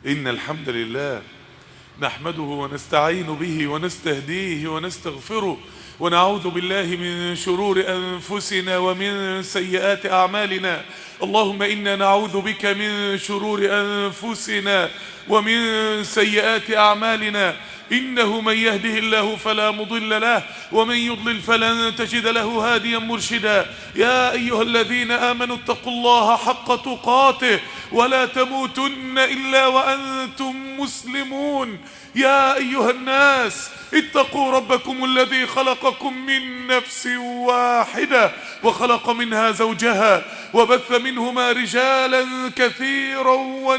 إن الحمد لله نحمده ونستعين به ونستهديه ونستغفره ونعوذ بالله من شرور أنفسنا ومن سيئات أعمالنا. اللهم إنا نعوذ بك من شرور أنفسنا ومن سيئات أعمالنا. إنه من يهده الله فلا مضل له ومن يضلل فلن تجد له هاديا مرشدا. يا أيها الذين آمنوا اتقوا الله حق تقاته ولا تموتن إلا وأنتم مسلمون. يا أيها الناس اتقوا ربكم الذي خلقكم من نفس واحدة وخلق منها زوجها وبث منهما رجالا كثيرا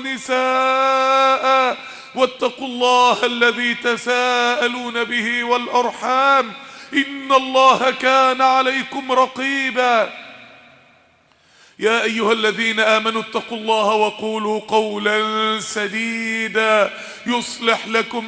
ونساء واتقوا الله الذي تساءلون به والأرحام إن الله كان عليكم رقيبا. يا أيها الذين آمنوا اتقوا الله وقولوا قولا سديدا يصلح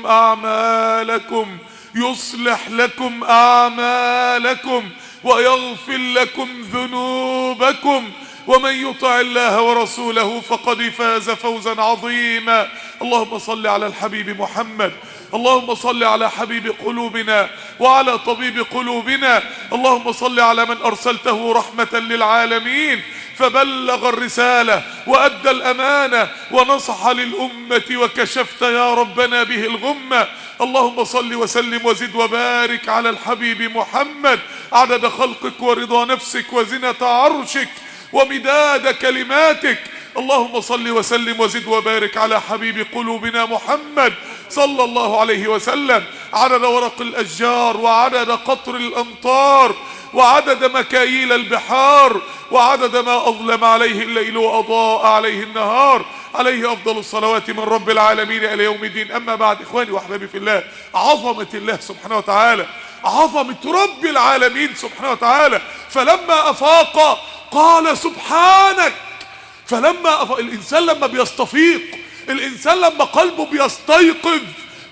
لكم أعمالكم ويغفر لكم ذنوبكم ومن يطع الله ورسوله فقد فاز فوزا عظيما. اللهم صل على الحبيب محمد. اللهم صل على حبيب قلوبنا وعلى طبيب قلوبنا. اللهم صل على من أرسلته رحمة للعالمين فبلغ الرسالة وأدى الأمانة ونصح للأمة وكشفت يا ربنا به الغمة. اللهم صل وسلم وزد وبارك على الحبيب محمد عدد خلقك ورضا نفسك وزنة عرشك ومداد كلماتك. اللهم صل وسلم وزد وبارك على حبيب قلوبنا محمد صلى الله عليه وسلم عدد ورق الأشجار وعدد قطر الأمطار وعدد مكاييل البحار وعدد ما أظلم عليه الليل وأضاء عليه النهار. عليه أفضل الصلوات من رب العالمين إلى يوم الدين. أما بعد، إخواني وأحبابي في الله، عظمة الله سبحانه وتعالى، عظمة رب العالمين سبحانه وتعالى. فلما أفاق قال سبحانك. فلما الإنسان لما بيستفيق، الإنسان لما قلبه بيستيقظ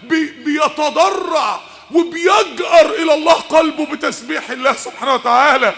بيتضرع وبيجأر إلى الله قلبه بتسبيح الله سبحانه وتعالى.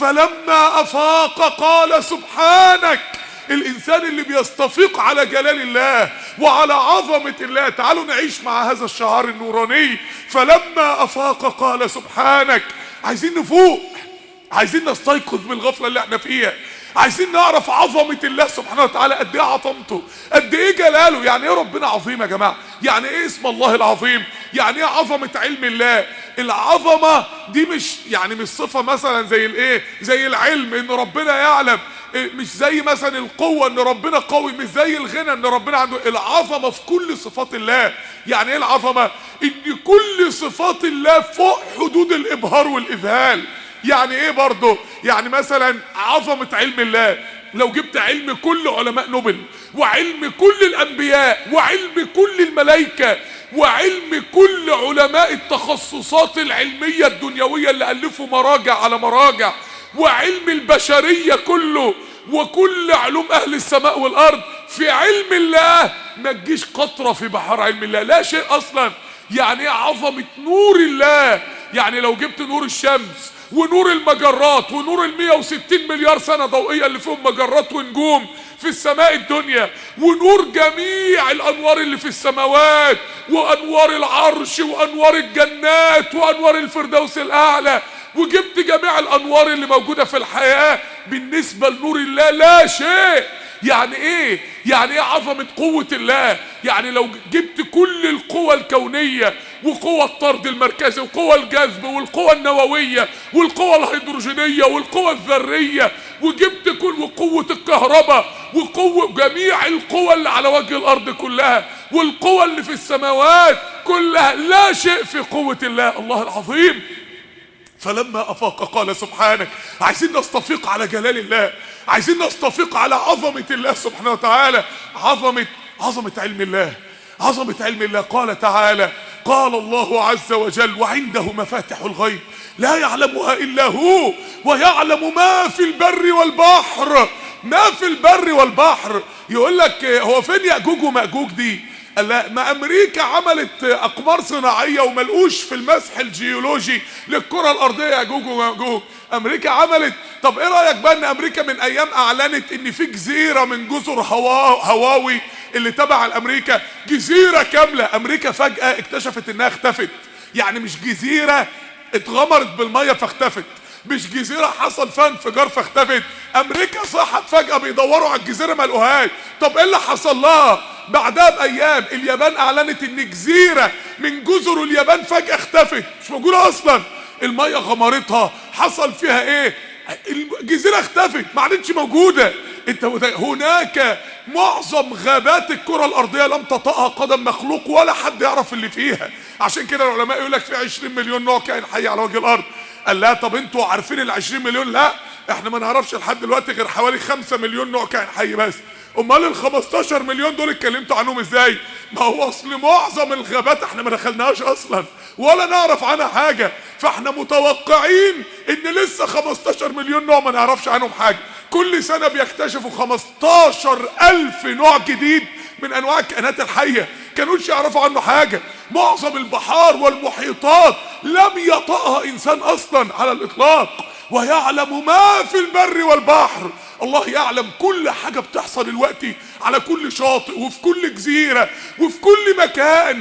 فلما أفاق قال سبحانك. الإنسان اللي بيستفيق على جلال الله وعلى عظمة الله. تعالوا نعيش مع هذا الشعار النوراني. فلما أفاق قال سبحانك. عايزين نفوق، عايزين نستيقظ من الغفلة اللي احنا فيها، عايزين نعرف عظمة الله سبحانه وتعالى، قد ايه عظمته، قد ايه جلاله. يعني ايه ربنا عظيم يا جماعة؟ يعني ايه اسم الله العظيم؟ يعني ايه عظمة علم الله؟ العظمة دي مش صفة مثلا زي الايه، زي العلم ان ربنا يعلم، مش زي مثلا القوة ان ربنا قوي، مش زي الغنى ان ربنا عنده. العظمة في كل صفات الله. يعني ايه العظمة؟ ان كل صفات الله فوق حدود الابهار والاذهال. يعني ايه برضه؟ يعني مثلا عظمة علم الله، لو جبت علم كل علماء نوبل وعلم كل الانبياء وعلم كل الملائكة وعلم كل علماء التخصصات العلمية الدنيوية اللي ألفوا مراجع على مراجع وعلم البشرية كله وكل علوم أهل السماء والأرض، في علم الله ما تجيش قطرة في بحر علم الله، لا شيء أصلا. يعني ايه عظمة نور الله؟ يعني لو جبت نور الشمس ونور المجرات ونور 160 مليار سنة ضوئية اللي فيهم مجرات ونجوم في السماء الدنيا، ونور جميع الأنوار اللي في السماوات وأنوار العرش وأنوار الجنات وأنوار الفردوس الأعلى، وجبت جميع الأنوار اللي موجودة في الحياة، بالنسبة لنور الله لا شيء. يعني ايه؟ يعني ايه عظمة قوة الله؟ يعني لو جبت كل القوى الكونية وقوى الطرد المركزي وقوى الجذب والقوى النووية والقوى الهيدروجينية والقوى الذرية وجبت كل وقوة الكهرباء وقوة جميع القوى اللي على وجه الأرض كلها والقوى اللي في السماوات كلها، لا شيء في قوة الله، الله العظيم. فلما أفاق قال سبحانك. عايزين نستفيق على جلال الله، عايزين نستفيق على عظمة الله سبحانه وتعالى، عظمة علم الله، عظمة علم الله. قال تعالى: قال الله عز وجل: وعنده مفاتح الغيب لا يعلمها إلا هو ويعلم ما في البر والبحر. ما في البر والبحر. يقول لك هو فين يأجوج ومأجوج دي؟ لا، ما امريكا عملت اقمار صناعيه وملقوش في المسح الجيولوجي للكره الارضيه ياجوج وماجوج. امريكا عملت. طب ايه رايك بقى ان امريكا من ايام اعلنت ان في جزيره من جزر هواوي اللي تبع الامريكا، جزيرة كاملة امريكا فجأة اكتشفت انها اختفت. يعني مش جزيرة اتغمرت بالمية فاختفت، مش جزيرة حصل فيها انفجار فاختفت، امريكا صحت فجأة بيدوروا على الجزيرة ما لقوهاش. طب ايه اللي حصل لها؟ بعدها بايام اليابان اعلنت ان جزيرة من جزر اليابان فجأة اختفت، مش موجودة اصلا، المية غمرتها، حصل فيها ايه؟ الجزيرة اختفت، ما عادتش موجودة. هناك معظم غابات الكرة الارضية لم تطأها قدم مخلوق ولا حد يعرف اللي فيها. عشان كده العلماء يقول لك في 20 مليون نوع كائن حي على وجه الارض. قال لا طب انتوا عارفين ال 20 مليون؟ لا احنا ما نعرفش لحد دلوقتي غير حوالي 5 مليون نوع كائن حي بس. امال ال 15 مليون دول اتكلمتوا عنهم ازاي؟ ما هو اصل معظم الغابات احنا ما دخلناهاش اصلا ولا نعرف عنها حاجة، فاحنا متوقعين ان لسه 15 مليون نوع ما نعرفش عنهم حاجة. كل سنة بيكتشفوا 15,000 نوع جديد من انواع الكائنات الحية كانوش يعرفوا عنه حاجة. معظم البحار والمحيطات لم يطأها انسان اصلا على الاطلاق، ويعلم ما في البر والبحر. الله يعلم كل حاجة بتحصل دلوقتي على كل شاطئ وفي كل جزيرة وفي كل مكان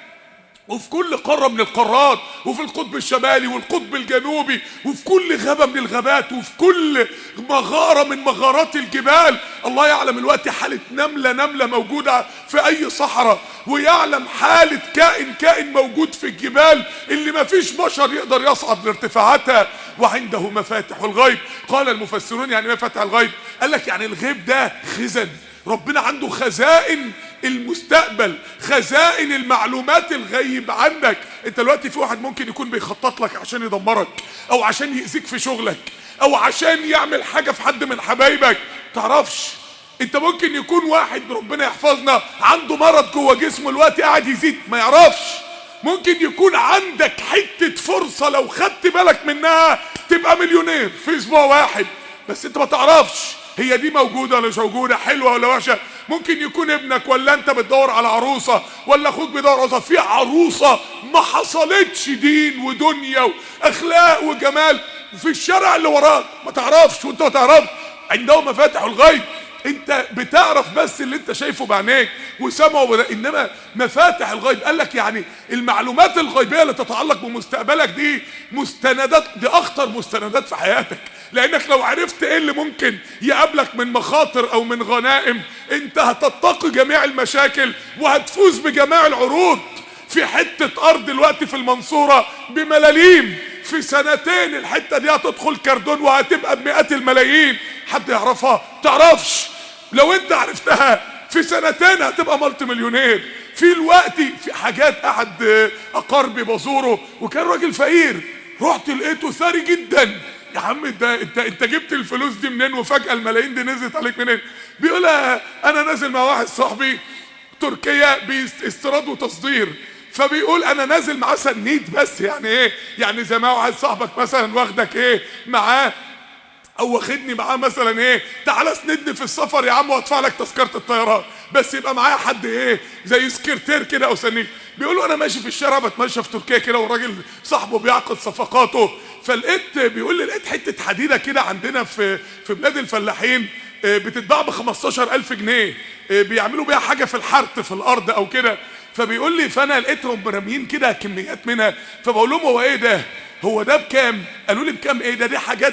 وفي كل قارة من القارات وفي القطب الشمالي والقطب الجنوبي وفي كل غابة من الغابات وفي كل مغارة من مغارات الجبال. الله يعلم الوقت حالة نملة موجودة في اي صحراء، ويعلم حالة كائن موجود في الجبال اللي ما فيش بشر يقدر يصعد لارتفاعاتها. وعنده مفاتح الغيب. قال المفسرون يعني مفاتح الغيب؟ قال لك يعني الغيب ده خزن، ربنا عنده خزائن المستقبل، خزائن المعلومات الغيب عنك. انت دلوقتي في واحد ممكن يكون بيخطط لك عشان يدمرك او عشان يأذيك في شغلك او عشان يعمل حاجة في حد من حبايبك، تعرفش. انت ممكن يكون واحد ربنا يحفظنا عنده مرض جوه جسمه الوقت قاعد يزيد ما يعرفش. ممكن يكون عندك حتة فرصة لو خدت بالك منها تبقى مليونير في اسبوع واحد، بس انت ما تعرفش هي دي موجودة ولا مش موجودة، حلوة ولا وحشة. ممكن يكون ابنك ولا انت بتدور على عروسة ولا اخوك بيدور على عروسة، في عروسة ما حصلتش دين ودنيا واخلاق وجمال في الشارع اللي وراك ما تعرفش، وانت ما تعرفش. عنده مفاتح الغيب. انت بتعرف بس اللي انت شايفه بعينيك وسمعه، انما مفاتح الغيب قال لك يعني المعلومات الغيبيه اللي تتعلق بمستقبلك دي مستندات، دي اخطر مستندات في حياتك. لانك لو عرفت ايه اللي ممكن يقابلك من مخاطر او من غنائم انت هتتقي جميع المشاكل وهتفوز بجميع العروض. في حته ارض دلوقتي في المنصوره بملاليم، في سنتين الحته دي هتدخل كردون وهتبقى بمئات الملايين. حد يعرفها؟ تعرفش. لو انت عرفتها في سنتين هتبقى مالتي مليونير. في الوقت في حاجات احد اقاربي بزوره وكان راجل فقير، رحت لقيته ثري جدا. يا عم انت جبت الفلوس دي منين وفجأة الملايين دي نزلت عليك منين؟ بيقول انا نازل مع واحد صاحبي تركيا باستيراد وتصدير، فبيقول انا نازل معاه سنيد بس. يعني ايه؟ يعني زي ما واحد صاحبك مثلا واخدك ايه معاه او واخدني معاه مثلا ايه، تعالى اسندني في السفر يا عم وادفع لك تذكره الطيران، بس يبقى معايا حد ايه زي سكرتير كده او سنيد. بيقولوا انا ماشي في الشارع بتمشى في تركيا كده والراجل صاحبه بيعقد صفقاته، فلقيت بيقول لي لقيت حته حديده كده عندنا في بلاد الفلاحين بتتباع ب 15,000 جنيه، بيعملوا بيها حاجه في الحرث في الارض او كده. فبيقول لي فانا لقيتهم راميين كده كميات منها، فبقول لهم هو ايه ده؟ هو ده بكام؟ قالوا لي بكام ايه ده؟ دي حاجات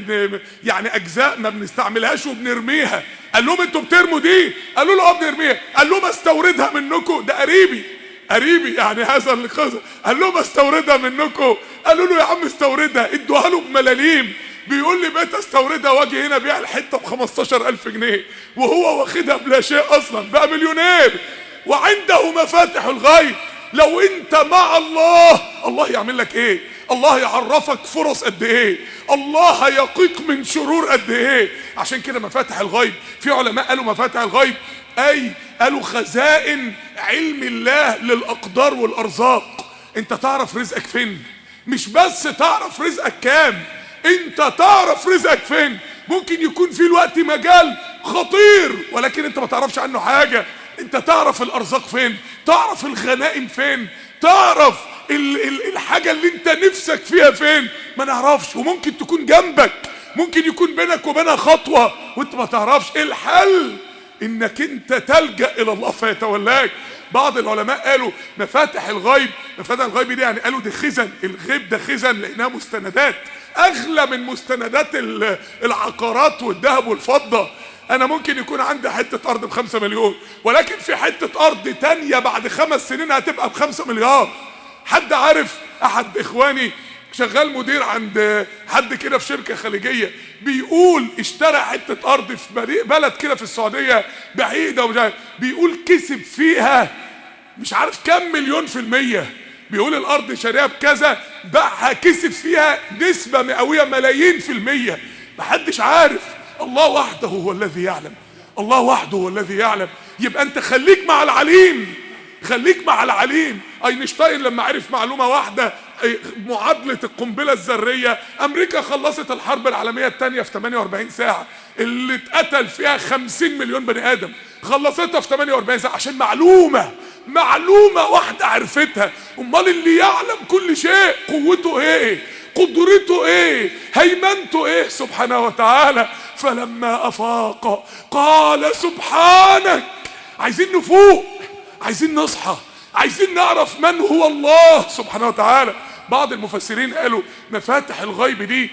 يعني اجزاء ما بنستعملهاش وبنرميها. قال لهم انتوا بترموا دي؟ قالوا له اه بنرميها. قال لهم استوردها منكم، ده قريبي يعني هذا اللي قال لهم استوردها منكم. قالوا له يا عم استوردها، ادوها له بملاليم. بيقول لي بقيت استوردها واجي هنا بيع الحته ب 15,000 جنيه وهو واخدها بلا شيء اصلا، بقى مليونير وعنده مفاتح الغيب. لو انت مع الله يعمل لك ايه؟ الله يعرفك فرص قد ايه، الله يقيك من شرور قد ايه. عشان كده مفاتح الغيب، في علماء قالوا مفاتح الغيب اي قالوا خزائن علم الله للاقدار والارزاق. انت تعرف رزقك فين، مش بس تعرف رزقك كام، انت تعرف رزقك فين. ممكن يكون في الوقت مجال خطير ولكن انت ما تعرفش عنه حاجة. انت تعرف الارزاق فين، تعرف الغنائم فين، تعرف الحاجة اللي انت نفسك فيها فين، ما نعرفش. وممكن تكون جنبك، ممكن يكون بينك وبينها خطوة وانت ما تعرفش. انك انت تلجأ الى الله فيتولاك. بعض العلماء قالوا مفاتح الغيب، مفاتح الغيب دي يعني قالوا دي خزن، الغيب ده خزن لانها مستندات اغلى من مستندات العقارات والذهب والفضة. انا ممكن يكون عندي حتة ارض ب5 مليون، ولكن في حتة ارض تانية بعد 5 سنين هتبقى ب5 مليار. حد عارف؟ احد اخواني شغال مدير عند حد كده في شركة خليجية، بيقول اشترى حتة ارض في بلد كده في السعودية بعيدة ومش عارف، بيقول كسب فيها مش عارف كم مليون %. بيقول الارض شاريها بكذا، باعها كسب فيها نسبة مئوية ملايين %. محدش عارف. الله وحده هو الذي يعلم، الله وحده هو الذي يعلم. يبقى انت خليك مع العليم، خليك مع العليم. اينشتاين لما عرف معلومة واحدة، معادلة القنبلة الذرية، امريكا خلصت الحرب العالمية الثانية في 48 ساعة، اللي اتقتل فيها 50 مليون بني ادم، خلصتها في 48 ساعة عشان معلومة واحدة عرفتها. امال اللي يعلم كل شيء قوته ايه، قدرته ايه، هيمنته ايه سبحانه وتعالى. فلما افاق قال سبحانك. عايزين نفوق، عايزين نصحى، عايزين نعرف من هو الله سبحانه وتعالى. بعض المفسرين قالوا مفاتح الغيب دي،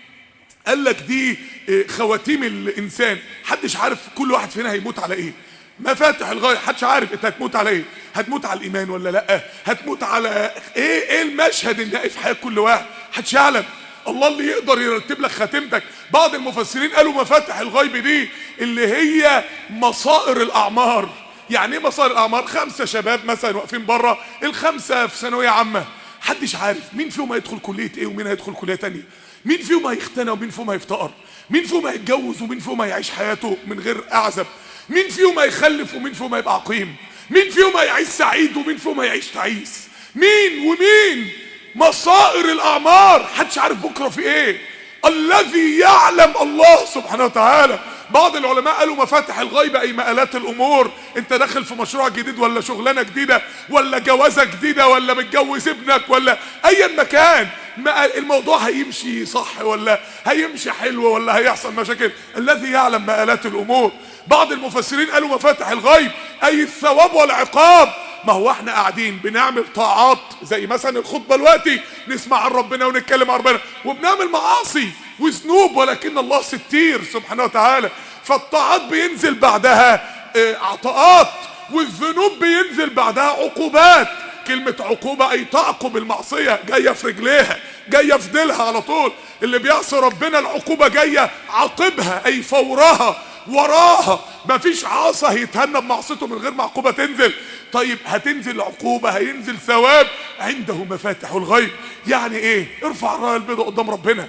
قال لك دي خواتيم الانسان. محدش عارف كل واحد فينا هيموت على ايه. مفاتح الغيب محدش عارف انت هتموت على ايه، هتموت على الايمان ولا لا، هتموت على ايه المشهد النهائي في حياة كل واحد، محدش يعلم. الله اللي يقدر يرتب لك خاتمتك. بعض المفسرين قالوا مفاتح الغيب دي اللي هي مصائر الاعمار. يعني ايه مصائر الاعمار؟ 5 شباب مثلا واقفين بره، ال5 في ثانويه عامه، محدش عارف مين فيهم هيدخل كليه ايه ومين هيدخل كليه تانية، مين فيهم هيختنى ومين فيهم هيفتقر، مين فيهم هيتجوز ومين فيهم هيعيش حياته من غير اعزب، مين فيهم هيخلف ومين فيهم هيبقى عقيم، مين فيهم هيعيش سعيد ومين فيهم هيعيش تعيس، مين ومين. مصائر الاعمار، محدش عارف بكره في ايه. الذي يعلم الله سبحانه وتعالى. بعض العلماء قالوا مفاتح الغيب اي مآلات الامور. انت داخل في مشروع جديد ولا شغلانه جديده ولا جوازه جديده ولا متجوز ابنك ولا ايا مكان، الموضوع هيمشي صح ولا هيمشي حلو ولا هيحصل مشاكل. الذي يعلم مآلات الامور. بعض المفسرين قالوا مفاتح الغيب اي الثواب والعقاب. ما هو احنا قاعدين بنعمل طاعات زي مثلا الخطبه دلوقتي، نسمع عن ربنا ونتكلم عن ربنا، وبنعمل معاصي وذنوب، ولكن الله ستير سبحانه وتعالى. فالطاعات بينزل بعدها عطاءات، والذنوب بينزل بعدها عقوبات. كلمة عقوبة اي تعقب المعصية، جاية في رجليها، جاية في ديلها على طول. اللي بيعصي ربنا العقوبة جاية عاقبها اي فورها وراها. مفيش عاصى هيتهنى بمعصيته من غير ما عقوبة تنزل. طيب هتنزل عقوبة، هينزل ثواب. عنده مفاتح الغيب. يعني ايه؟ ارفع الراية البيضاء قدام ربنا،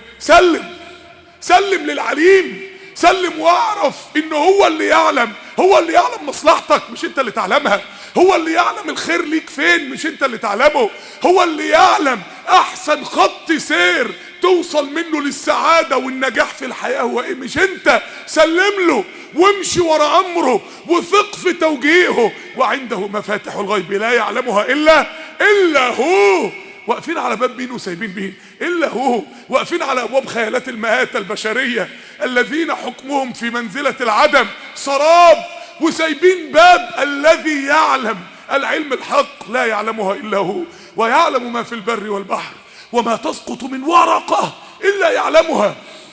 سلم للعليم، سلم واعرف ان هو اللي يعلم، هو اللي يعلم مصلحتك مش انت اللي تعلمها، هو اللي يعلم الخير ليك فين مش انت اللي تعلمه، هو اللي يعلم احسن خط سير توصل منه للسعادة والنجاح في الحياة هو ايه مش انت. سلم له وامشي ورا امره وثق في توجيهه. وعنده مفاتح الغيب لا يعلمها الا هو. واقفين على باب مين وسايبين مين؟ الا هو. واقفين على ابواب خيالات المآتة البشرية الذين حكمهم في منزلة العدم سراب، وسايبين باب الذي يعلم العلم الحق لا يعلمها الا هو. ويعلم ما في البر والبحر وما تسقط من ورقة الا يعلمها.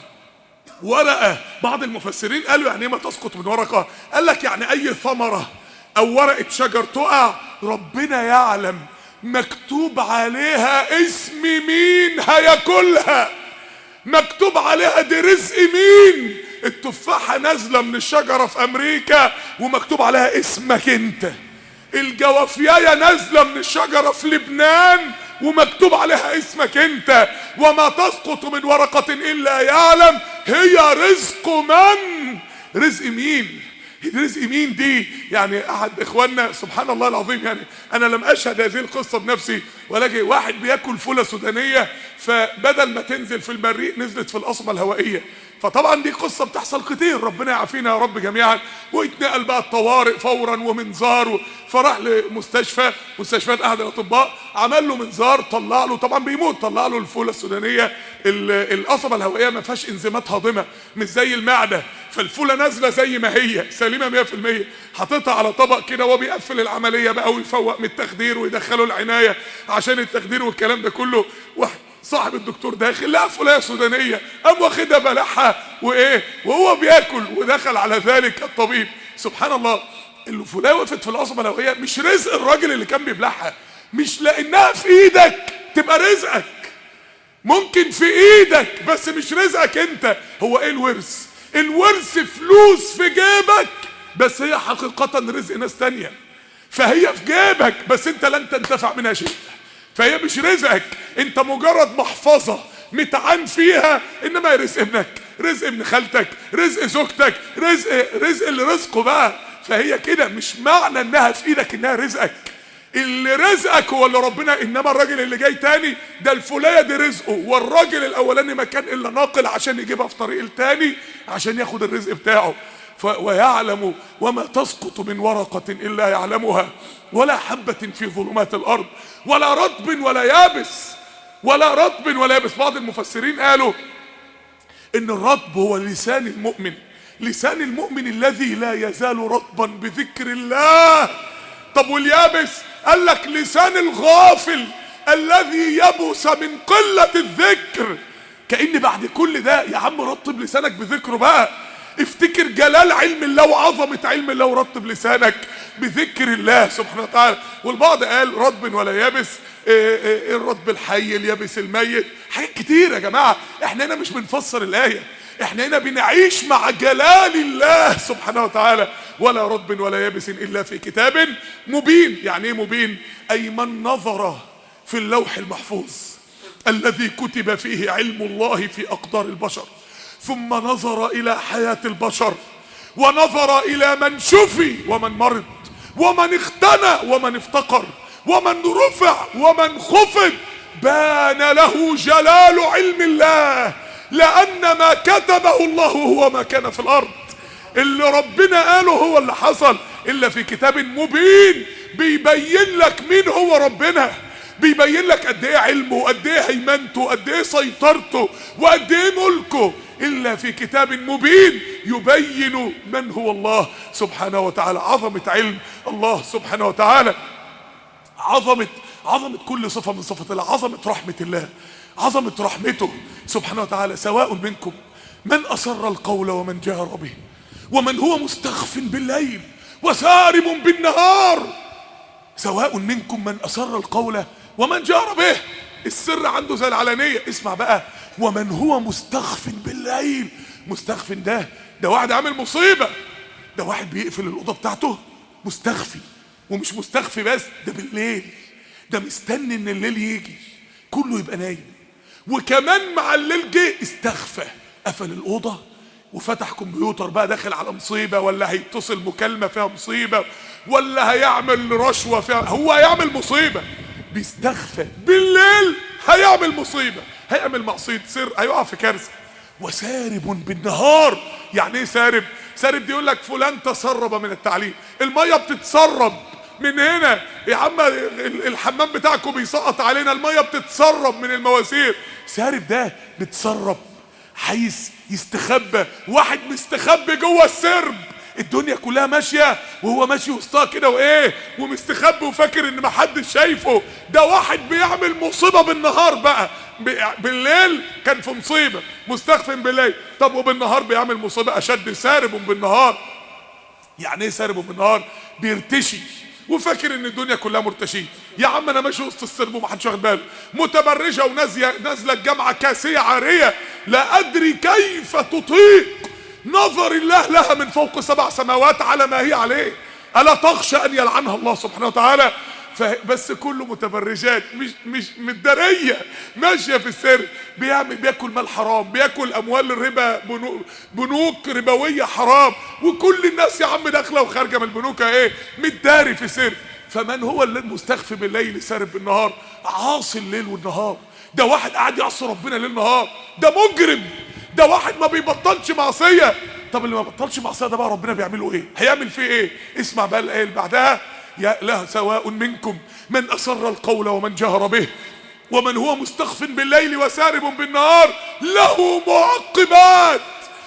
ورقة، بعض المفسرين قالوا يعني ايه ما تسقط من ورقة؟ قال لك يعني اي ثمرة او ورقة شجر تقع ربنا يعلم مكتوب عليها اسم مين هياكلها، مكتوب عليها دي رزق مين. التفاحة نازلة من الشجرة في امريكا ومكتوب عليها اسمك انت. الجوافياية نازلة من الشجرة في لبنان ومكتوب عليها اسمك انت. وما تسقط من ورقة الا يعلم. هي رزق من؟ رزق مين؟ رزق مين دي؟ يعني احد اخواننا سبحان الله العظيم، يعني انا لم اشهد هذه القصة بنفسي، ولكن واحد بياكل فولة سودانية، فبدل ما تنزل في المريء نزلت في القصبة الهوائية. فطبعا دي قصة بتحصل كتير، ربنا يعافينا يا رب جميعا. ويتنقل بقى الطوارئ فورا ومنظار، فراح مستشفيات احد الاطباء، عمل له منظار، طلع له، طبعا بيموت، طلع له الفولة السودانية. القصبة الهوائية ما فيهاش انزيمات هاضمة مش زي المعدة، فالفوله نازله زي ما هي سليمه 100%، حاططها على طبق كده وهو بيقفل العمليه بقى ويفوق من التخدير ويدخله العنايه عشان التخدير والكلام ده كله. واحد صاحب الدكتور داخل لقى فولايه سودانيه، قام واخدها بلعها وايه وهو بياكل، ودخل على ذلك الطبيب. سبحان الله، الفولايه وقفت في العصبه لو هي مش رزق الراجل اللي كان بيبلعها، مش لانها في ايدك تبقى رزقك، ممكن في ايدك بس مش رزقك انت. هو ايه الورث؟ الورث فلوس في جيبك بس هي حقيقة رزق ناس تانية، فهي في جيبك بس انت لن تنتفع منها شيء، فهي مش رزقك، انت مجرد محفظة متعان فيها، انما هي رزق ابنك، رزق ابن خالتك، رزق زوجتك، رزق اللي رزقه بقى. فهي كده مش معنى انها في ايدك انها رزقك، اللي رزقك هو اللي ربنا. انما الراجل اللي جاي تاني ده الفولايه دي رزقه، والراجل الاولاني ما كان الا ناقل عشان يجيبها في طريق التاني عشان ياخد الرزق بتاعه. ويعلم وما تسقط من ورقة الا يعلمها ولا حبة في ظلمات الارض ولا رطب ولا يابس، ولا رطب ولا يابس. بعض المفسرين قالوا ان الرطب هو لسان المؤمن، لسان المؤمن الذي لا يزال رطبا بذكر الله. طب واليابس؟ قال لك لسان الغافل الذي يبس من قلة الذكر. كأن بعد كل ده يا عم رطب لسانك بذكره بقى، افتكر جلال علم الله وعظمة علم الله ورطب لسانك بذكر الله سبحانه وتعالى. والبعض قال رطب ولا يابس، الرطب الحي اليابس الميت، حاجات كتير يا جماعة. احنا هنا مش بنفسر الآية، احنا هنا بنعيش مع جلال الله سبحانه وتعالى. ولا رطب ولا يابس الا في كتاب مبين. يعني ايه مبين؟ اي من نظر في اللوح المحفوظ الذي كتب فيه علم الله في اقدار البشر، ثم نظر الى حياة البشر، ونظر الى من شفي ومن مرض ومن اختنى ومن افتقر ومن رفع ومن خفض، بان له جلال علم الله، لأن ما كتبه الله هو ما كان في الأرض. اللي ربنا قاله هو اللي حصل، إلا في كتاب مبين بيبين لك مين هو ربنا، بيبين لك قد ايه علمه وقد ايه هيمنته وقد ايه سيطرته وقد ايه ملكه. إلا في كتاب مبين يبين من هو الله سبحانه وتعالى. عظمة علم الله سبحانه وتعالى، عظمة كل صفة من صفات الله، عظمة رحمة الله، عظمة رحمته سبحانه وتعالى. سواء منكم من أسر القول ومن جهر به ومن هو مستخف بالليل وسارب بالنهار. سواء منكم من أسر القول ومن جهر به، السر عنده زي العلانية. اسمع بقى، ومن هو مستخف بالليل. مستخف ده واحد عامل مصيبة، ده واحد بيقفل الأوضة بتاعته مستخفي، ومش مستخفي بس، ده بالليل، ده مستني ان الليل يجي كله يبقى نايم، وكمان مع الليل جه استخفى، قفل الأوضة وفتح كمبيوتر بقى، داخل على مصيبة، ولا هيتصل مكالمة فيها مصيبة، ولا هيعمل رشوة فيها، هو هيعمل مصيبة، بيستخفى بالليل، هيعمل مصيبة، هيعمل معصية سر، هيقع في كارثة. وسارب بالنهار. يعني ايه سارب؟ سارب دي يقول لك فلان تسرب من التعليم، المية بتتسرب من هنا يا عم، الحمام بتاعكم بيسقط علينا، المية بتتسرب من المواسير. سارب ده بتسرب، عايز يستخبى، واحد مستخبي جوه السرب، الدنيا كلها ماشيه وهو ماشي وسطها كده وايه ومستخبي وفاكر ان محدش شايفه. ده واحد بيعمل مصيبه بالنهار بقى، بالليل كان في مصيبه مستخفي بالليل، طب وبالنهار بيعمل مصيبه اشد. سارب بالنهار. يعني ايه سارب بالنهار؟ بيرتشي وفاكر ان الدنيا كلها مرتشيه. يا عم انا ماشي وسط السرب ومحدش واخد باله، متبرجه ونازله الجامعه كاسيه عاريه، لا ادري كيف تطيق نظر الله لها من فوق 7 سماوات على ما هي عليه، الا تخشى ان يلعنها الله سبحانه وتعالى. بس كله متبرجات، مش متداريه، ماشيه في السر، بياكل مال حرام، بياكل اموال الربا، بنوك ربويه حرام، وكل الناس يا عم داخله وخارجه من البنوك ايه متداري في سر. فمن هو اللي مستخفي بالليل سارب بالنهار؟ عاصي الليل والنهار. ده واحد قاعد يعصي ربنا ليل نهار، ده مجرم، ده واحد ما بيبطلش معصيه. طب اللي ما بطلش معصيه ده بقى ربنا بيعمله ايه؟ هيعمل فيه ايه؟ اسمع بقى الايه اللي بعدها، يا له سواء منكم من أسر القول ومن جهر به ومن هو مستخف بالليل وسارب بالنهار له معقبات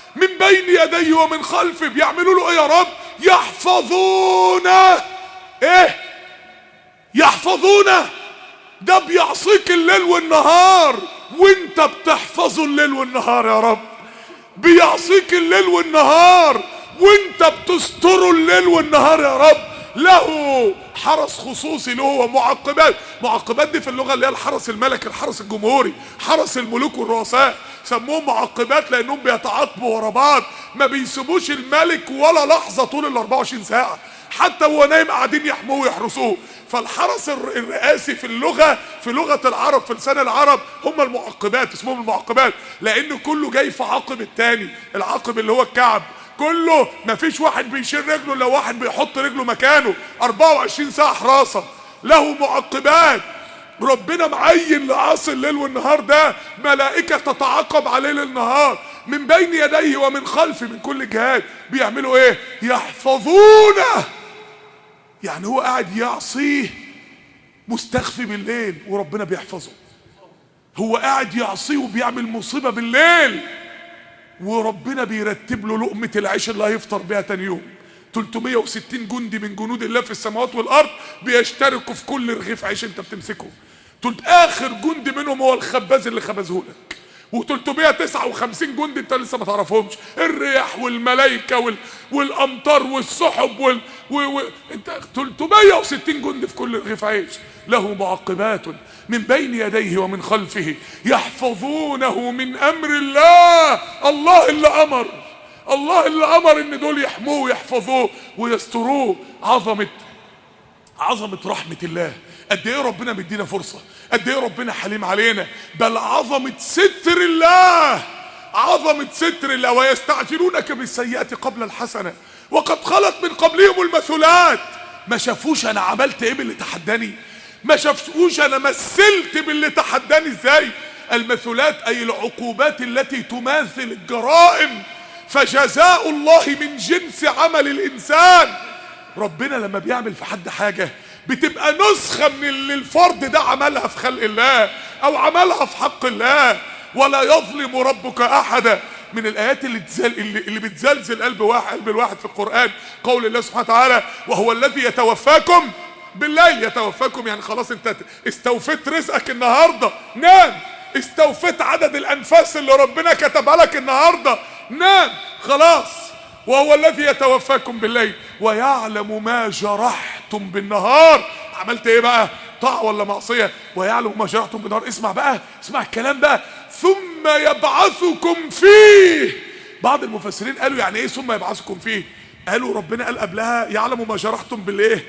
من بين يديه ومن خلفه. بيعملوا له ايه يا رب؟ يحفظونه. ايه يحفظونه؟ ده بيعصيك الليل والنهار وانت بتحفظه الليل والنهار يا رب. بيعصيك الليل والنهار وانت بتستره الليل والنهار يا رب. له حرس خصوصي له ومعقبات. معقبات دي في اللغة اللي هي الحرس الملكي، الحرس الجمهوري، حرس الملوك والرؤساء، سموهم معقبات لانهم بيتعاقبوا ورا بعض، ما بيسيبوش الملك ولا لحظة طول ال 24 ساعة، حتى هو نايم قاعدين يحموه ويحرسوه. فالحرس الرئاسي في اللغة، في لغة العرب، في لسان العرب، هم المعقبات، اسمهم المعقبات، لان كله جاي في عقب التاني. العقب اللي هو الكعب، كله مفيش واحد بيشيل رجله الا واحد بيحط رجله مكانه، 24 ساعة حراسة. له معقبات. ربنا معين لعاصي الليل والنهار ده ملائكة تتعاقب عليه ليل نهار، من بين يديه ومن خلفه، من كل جهات. بيعملوا ايه؟ يحفظونه. يعني هو قاعد يعصيه مستخفي بالليل وربنا بيحفظه. هو قاعد يعصيه وبيعمل مصيبة بالليل وربنا بيرتب له لقمة العيش اللي هيفطر بيها تاني يوم. 360 جندي من جنود الله في السماوات والارض بيشتركوا في كل رغيف عيش انت بتمسكه. اخر جندي منهم هو الخباز اللي خبزهولك، و359 جندي انت لسه ما تعرفهمش، الرياح والملائكه والامطار والسحب انت 360 جندي في كل رغيف عيش. له معقبات من بين يديه ومن خلفه يحفظونه من امر الله. الله اللي امر، الله اللي امر ان دول يحموه ويحفظوه ويستروه. عظمة رحمة الله. قد ايه ربنا مدينا فرصة، قد ايه ربنا حليم علينا. بل عظمة ستر الله، عظمة ستر الله. ويستعجلونك بالسيئات قبل الحسنة وقد خلت من قبلهم المثلات. ما شافوش انا عملت ايه باللي تحداني، ما شافوش انا مثلت باللي تحداني ازاي. المثلات اي العقوبات التي تماثل الجرائم، فجزاء الله من جنس عمل الانسان. ربنا لما بيعمل في حد حاجة بتبقى نسخة من اللي الفرد ده عملها في خلق الله او عملها في حق الله. ولا يظلم ربك احدا. من الايات اللي بتزلزل قلب الواحد في القرآن قول الله سبحانه وتعالى: وهو الذي يتوفاكم بالليل. يتوفاكم يعني خلاص انت استوفيت رزقك النهاردة، نام. استوفيت عدد الانفاس اللي ربنا كتبها لك النهاردة، نام خلاص. وهو الذي يتوفاكم بالليل ويعلم ما جرحتم بالنهار. عملت ايه بقى؟ طاعة ولا معصية؟ ويعلم ما جرحتم بالنهار. اسمع بقى، اسمع الكلام بقى. ثم يبعثكم فيه. بعض المفسرين قالوا يعني ايه ثم يبعثكم فيه؟ قالوا ربنا قال قبلها يعلم ما جرحتم بالايه؟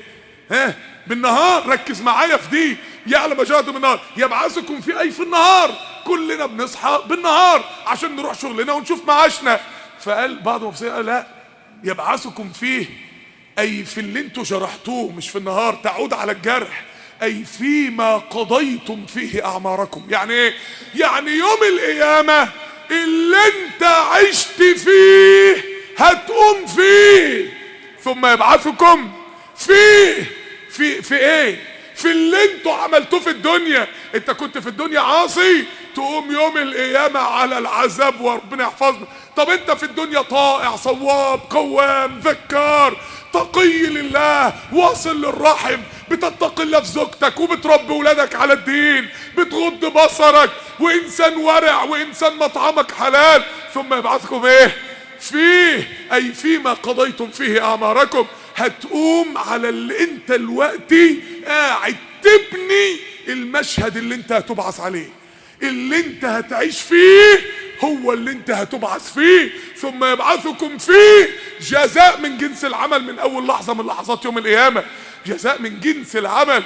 بالنهار. ركز معايا في دي. يعلم ما جرحتم بالنهار، يبعثكم فيه اي في النهار. كلنا بنصحى بالنهار عشان نروح شغلنا ونشوف معاشنا. فقال بعض المفسرين قال لا، يبعثكم فيه اي في اللي انتوا جرحتوه، مش في النهار، تعود على الجرح، اي فيما قضيتم فيه اعماركم. يعني ايه؟ يعني يوم القيامة اللي انت عشت فيه هتقوم فيه. ثم يبعثكم فيه. في ايه؟ في اللي انتوا عملتوه في الدنيا. انت كنت في الدنيا عاصي، تقوم يوم القيامة على العذاب وربنا يحفظنا. طب انت في الدنيا طائع صواب قوام ذكار تقي لله واصل للرحم، بتتقي الله في زوجتك وبتربي ولادك على الدين، بتغض بصرك وانسان ورع وانسان مطعمك حلال. ثم يبعثكم ايه؟ فيه اي فيما قضيتم فيه اعماركم. هتقوم على اللي انت دلوقتي قاعد تبني المشهد اللي انت هتبعث عليه. اللي انت هتعيش فيه هو اللي انت هتبعث فيه. ثم يبعثكم فيه جزاء من جنس العمل. من اول لحظة من لحظات يوم القيامة جزاء من جنس العمل.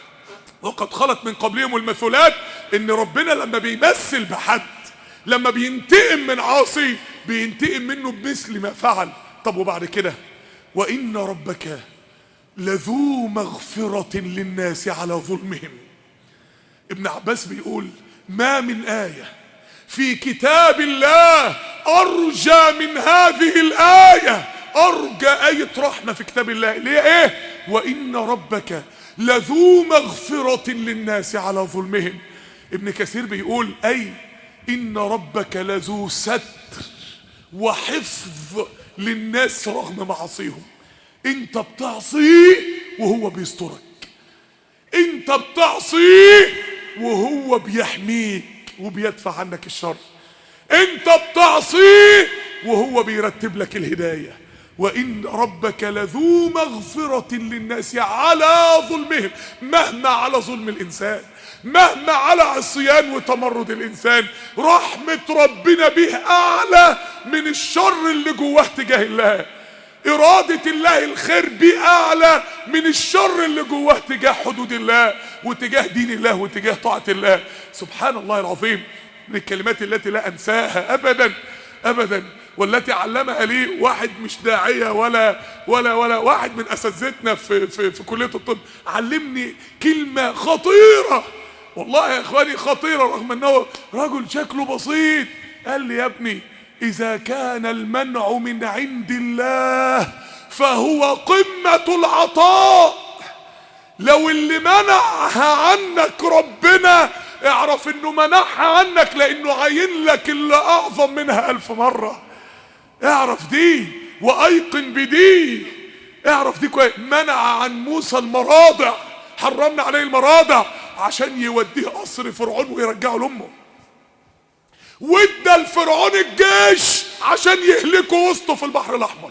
وقد خلت من قبلهم المثلات. ان ربنا لما بيمثل بحد، لما بينتقم من عاصي بينتقم منه بمثل ما فعل. طب وبعد كده وإن ربك لذو مغفرة للناس على ظلمهم. ابن عباس بيقول ما من آية في كتاب الله أرجى من هذه الآية. أرجى آية رحمة في كتاب الله اللي هي إيه؟ وإن ربك لذو مغفرة للناس على ظلمهم. ابن كثير بيقول أي إن ربك لذو ستر وحفظ للناس رغم معاصيهم. انت بتعصيه وهو بيسترك، انت بتعصيه وهو بيحميك وبيدفع عنك الشر، انت بتعصيه وهو بيرتب لك الهداية. وإن ربك لذو مغفرة للناس على ظلمهم، مهما على ظلم الإنسان، مهما على عصيان وتمرد الإنسان، رحمة ربنا به أعلى من الشر اللي جواه تجاه الله. إرادة الله الخير به أعلى من الشر اللي جواه تجاه حدود الله وتجاه دين الله وتجاه طاعة الله. سبحان الله العظيم. من الكلمات التي لا أنساها أبدا أبدا، والتي علمها لي واحد مش داعية ولا واحد من أساتذتنا في كلية الطب، علمني كلمة خطيرة والله يا إخواني، خطيرة رغم أنه رجل شكله بسيط. قال لي يا ابني إذا كان المنع من عند الله فهو قمة العطاء. لو اللي منعها عنك ربنا اعرف انه منعها عنك لانه عين لك اللي اعظم منها 1000 مرة. اعرف دي وايقن بدي، اعرف دي كويس. منع عن موسى المراضع، حرمنا عليه المراضع عشان يوديه قصر فرعون ويرجعه لامه، وادى لفرعون الجيش عشان يهلكه وسطه في البحر الاحمر.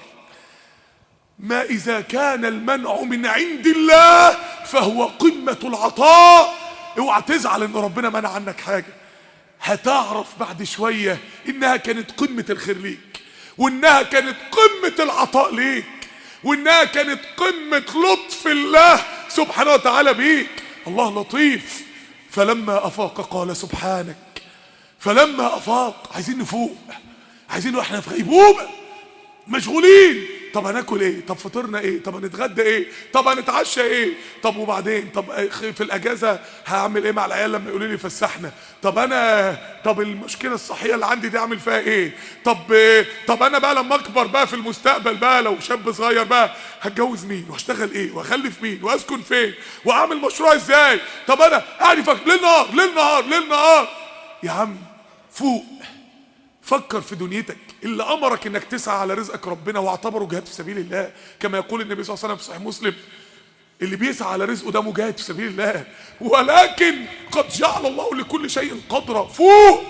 ما اذا كان المنع من عند الله فهو قمة العطاء. اوعى تزعل ان ربنا منع عنك حاجة، هتعرف بعد شوية انها كانت قمة الخير ليك، وانها كانت قمة العطاء ليك، وانها كانت قمة لطف الله سبحانه وتعالى بيك. الله لطيف. فلما افاق قال سبحانك. فلما افاق، عايزين نفوق، عايزين واحنا في غيبوبة مشغولين. طب هناكل ايه؟ طب فطرنا ايه؟ طب هنتغدى ايه؟ طب هنتعشى ايه؟ طب وبعدين؟ طب في الاجازه هعمل ايه مع العيال لما يقولوا لي فسحنا؟ طب المشكله الصحيه اللي عندي دي اعمل فيها ايه؟ طب انا بقى لما اكبر بقى في المستقبل بقى لو شاب صغير بقى هتجوز مين؟ واشتغل ايه؟ واخلف مين؟ واسكن فين؟ واعمل مشروع ازاي؟ طب انا قاعد ليل نهار ليل نهار ليل نهار. يا عم فوق، فكر في دنيتك. اللي امرك انك تسعى على رزقك ربنا واعتبره جهاد في سبيل الله، كما يقول النبي صلى الله عليه وسلم في صحيح مسلم: اللي بيسعى على رزقه ده مجاهد في سبيل الله، ولكن قد جعل الله لكل شيء قدرا. فوق،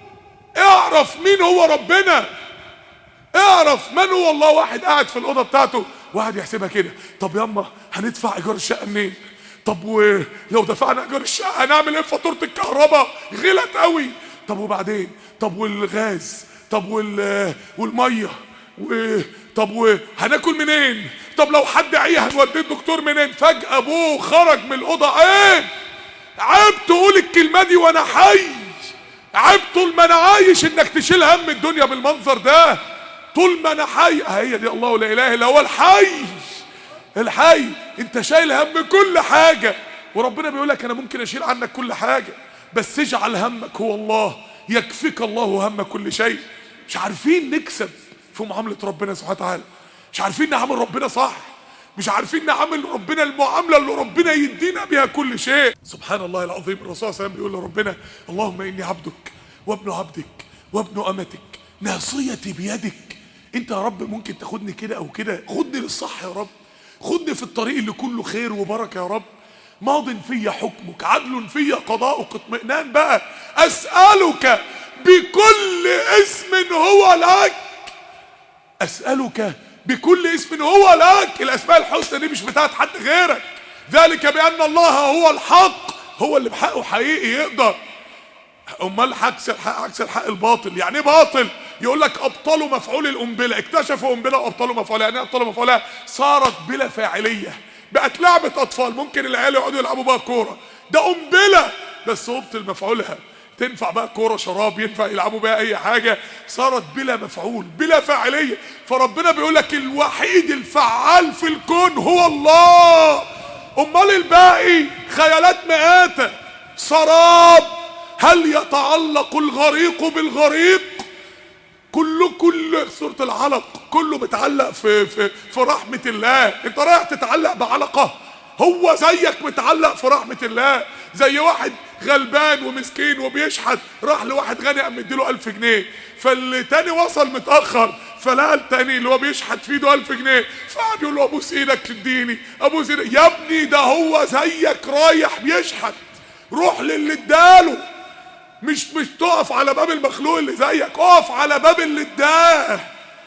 اعرف مين هو ربنا، اعرف من هو الله. واحد قاعد في الاوضه بتاعته واحد يحسبها كده: طب ياما هندفع ايجار الشقه منين؟ طب ولو دفعنا ايجار الشقه هنعمل ايه في فاتوره الكهرباء؟ غلت قوي. طب وبعدين؟ طب والغاز؟ طب والميه؟ طب هناكل منين؟ طب لو حد عيه هنوديه الدكتور منين؟ فجأة ابوه خرج من الاوضه. عيب تقول الكلمه دي وانا حي، عيب طول ما انا عايش انك تشيل هم الدنيا بالمنظر ده. طول ما انا حي، هي دي الله لا اله الا هو الحي. انت شايل هم كل حاجه، وربنا بيقول لك انا ممكن اشيل عنك كل حاجه، بس اجعل همك هو الله، يكفيك الله هم كل شيء. مش عارفين نكسب في معاملة ربنا سبحانه وتعالى، مش عارفين نعامل ربنا صح، مش عارفين نعامل ربنا المعاملة اللي ربنا يدينا بها كل شيء. سبحان الله العظيم. الرسول صلى الله عليه وسلم بيقول لربنا: اللهم إني عبدك وابن عبدك وابن أمتك ناصيتي بيدك. انت يا رب ممكن تاخدني كده او كده، خدني للصح يا رب، خدني في الطريق اللي كله خير وبركة يا رب. ماض في حكمك، عدل في قضاؤك، اطمئنان بقى. أسألك بكل اسم هو لك، أسألك بكل اسم هو لك. الأسماء الحسنى دي مش بتاعت حد غيرك. ذلك بأن الله هو الحق، هو اللي بحقه حقيقي يقدر. امال عكس الحق الباطل. يعني ايه باطل؟ يقول لك ابطلوا مفعول القنبله، اكتشفوا قنبله وابطلوا مفعولها. يعني ايه ابطلوا مفعولها؟ صارت بلا فاعليه، بقت لعبه اطفال، ممكن العيال يقعدوا يلعبوا بقى كوره، ده قنبله بس ابطل مفعولها. تنفع بقى كوره شراب، ينفع يلعبوا بقى اي حاجه، صارت بلا مفعول بلا فاعليه. فربنا بيقول لك الوحيد الفعال في الكون هو الله. امال الباقي خيالات مآتة، سراب. هل يتعلق الغريق بالغريق؟ كل سورة العلق كله متعلق في رحمة الله. انت رايح تتعلق بعلقة، هو زيك متعلق في رحمة الله. زي واحد غلبان ومسكين وبيشحت، راح لواحد غني قام مديله 1000 جنيه، فالتاني وصل متاخر فلقى التاني اللي هو بيشحت في ايده 1000 جنيه، فقعد يقول له ابوس ايدك تديني، ابوس ايدك. يا ابني ده هو زيك رايح بيشحت، روح للي اداله، مش تقف على باب المخلوق اللي زيك، اقف على باب اللي اداه.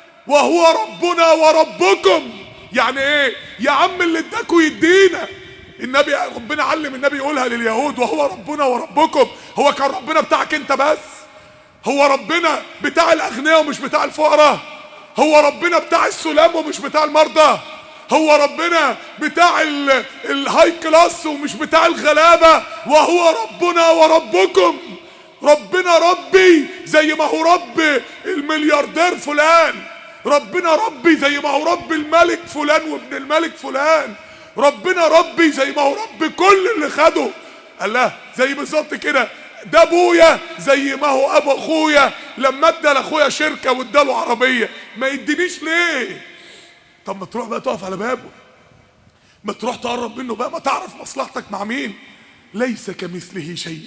وهو ربنا وربكم، يعني ايه يا عم؟ اللي اداكوا يدينا. النبي ربنا علم النبي يقولها لليهود، وهو ربنا وربكم. هو كان ربنا بتاعك انت بس؟ هو ربنا بتاع الاغنياء ومش بتاع الفقراء؟ هو ربنا بتاع السلام ومش بتاع المرضى؟ هو ربنا بتاع الهاي كلاس ومش بتاع الغلابة؟ وهو ربنا وربكم. ربنا ربي زي ما هو رب الملياردير فلان، ربنا ربي زي ما هو رب الملك فلان وابن الملك فلان، ربنا ربي زي ما هو رب كل اللي خده. الله زي بالظبط كده، ده ابويا زي ما هو ابو اخويا، لما ادى لاخويا شركه واداله عربيه ما يدينيش ليه؟ طب ما تروح بقى تقف على بابه، ما تروح تقرب منه بقى، ما تعرف مصلحتك مع مين. ليس كمثله شيء،